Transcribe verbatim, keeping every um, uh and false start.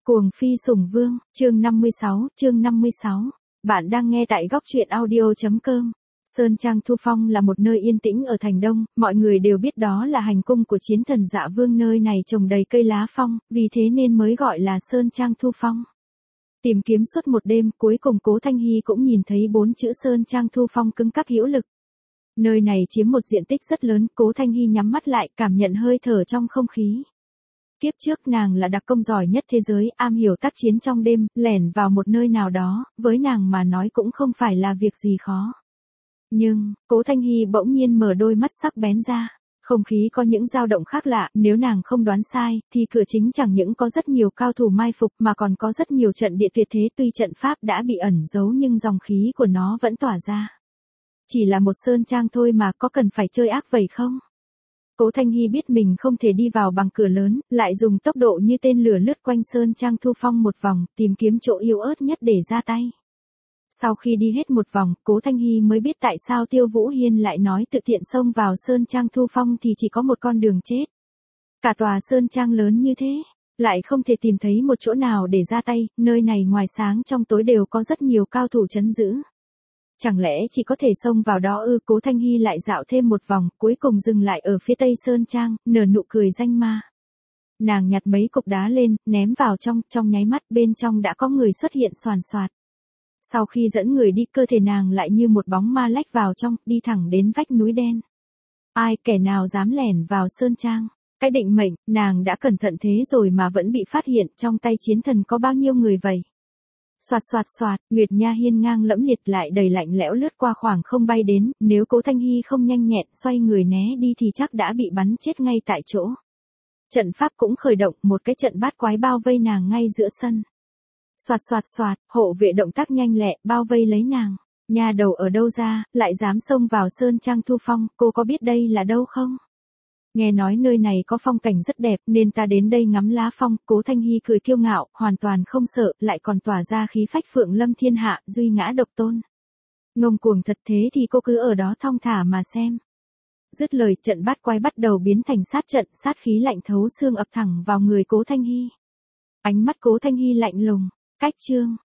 Cuồng phi sủng vương, chương năm mươi sáu, chương năm mươi sáu. Bạn đang nghe tại góc truyện audio chấm com. Sơn Trang Thu Phong là một nơi yên tĩnh ở thành Đông, mọi người đều biết đó là hành cung của chiến thần Dạ Vương, nơi này trồng đầy cây lá phong, vì thế nên mới gọi là Sơn Trang Thu Phong. Tìm kiếm suốt một đêm, cuối cùng Cố Thanh Hy cũng nhìn thấy bốn chữ Sơn Trang Thu Phong cứng cáp hữu lực. Nơi này chiếm một diện tích rất lớn, Cố Thanh Hy nhắm mắt lại, cảm nhận hơi thở trong không khí. Kiếp trước nàng là đặc công giỏi nhất thế giới, am hiểu tác chiến trong đêm, lẻn vào một nơi nào đó, với nàng mà nói cũng không phải là việc gì khó. Nhưng, Cố Thanh Hy bỗng nhiên mở đôi mắt sắc bén ra. Không khí có những dao động khác lạ, nếu nàng không đoán sai, thì cửa chính chẳng những có rất nhiều cao thủ mai phục mà còn có rất nhiều trận địa tuyệt thế, tuy trận pháp đã bị ẩn giấu nhưng dòng khí của nó vẫn tỏa ra. Chỉ là một sơn trang thôi mà có cần phải chơi ác vậy không? Cố Thanh Hy biết mình không thể đi vào bằng cửa lớn, lại dùng tốc độ như tên lửa lướt quanh Sơn Trang Thu Phong một vòng, tìm kiếm chỗ yếu ớt nhất để ra tay. Sau khi đi hết một vòng, Cố Thanh Hy mới biết tại sao Tiêu Vũ Hiên lại nói tự tiện xông vào Sơn Trang Thu Phong thì chỉ có một con đường chết. Cả tòa Sơn Trang lớn như thế, lại không thể tìm thấy một chỗ nào để ra tay, nơi này ngoài sáng trong tối đều có rất nhiều cao thủ trấn giữ. Chẳng lẽ chỉ có thể xông vào đó ư? Cố Thanh Hy lại dạo thêm một vòng, cuối cùng dừng lại ở phía tây Sơn Trang, nở nụ cười danh ma. Nàng nhặt mấy cục đá lên, ném vào trong, trong nháy mắt bên trong đã có người xuất hiện xoàn xoạt. Sau khi dẫn người đi, cơ thể nàng lại như một bóng ma lách vào trong, đi thẳng đến vách núi đen. Ai, kẻ nào dám lẻn vào Sơn Trang? Cái định mệnh, nàng đã cẩn thận thế rồi mà vẫn bị phát hiện, trong tay chiến thần có bao nhiêu người vậy? Soạt soạt soạt, Nguyệt Nha hiên ngang lẫm liệt lại đầy lạnh lẽo lướt qua khoảng không bay đến, nếu Cố Thanh Hy không nhanh nhẹn xoay người né đi thì chắc đã bị bắn chết ngay tại chỗ. Trận pháp cũng khởi động, một cái trận bát quái bao vây nàng ngay giữa sân. Soạt soạt soạt, hộ vệ động tác nhanh lẹ, bao vây lấy nàng. Nha đầu ở đâu ra, lại dám xông vào Sơn Trang Thu Phong, cô có biết đây là đâu không? Nghe nói nơi này có phong cảnh rất đẹp nên ta đến đây ngắm lá phong. Cố Thanh Hy cười kiêu ngạo, hoàn toàn không sợ, lại còn tỏa ra khí phách phượng lâm thiên hạ, duy ngã độc tôn. Ngông cuồng thật thế thì cô cứ ở đó thong thả mà xem. Dứt lời, trận bát quái bắt đầu biến thành sát trận, sát khí lạnh thấu xương ập thẳng vào người Cố Thanh Hy. Ánh mắt Cố Thanh Hy lạnh lùng, cách chương,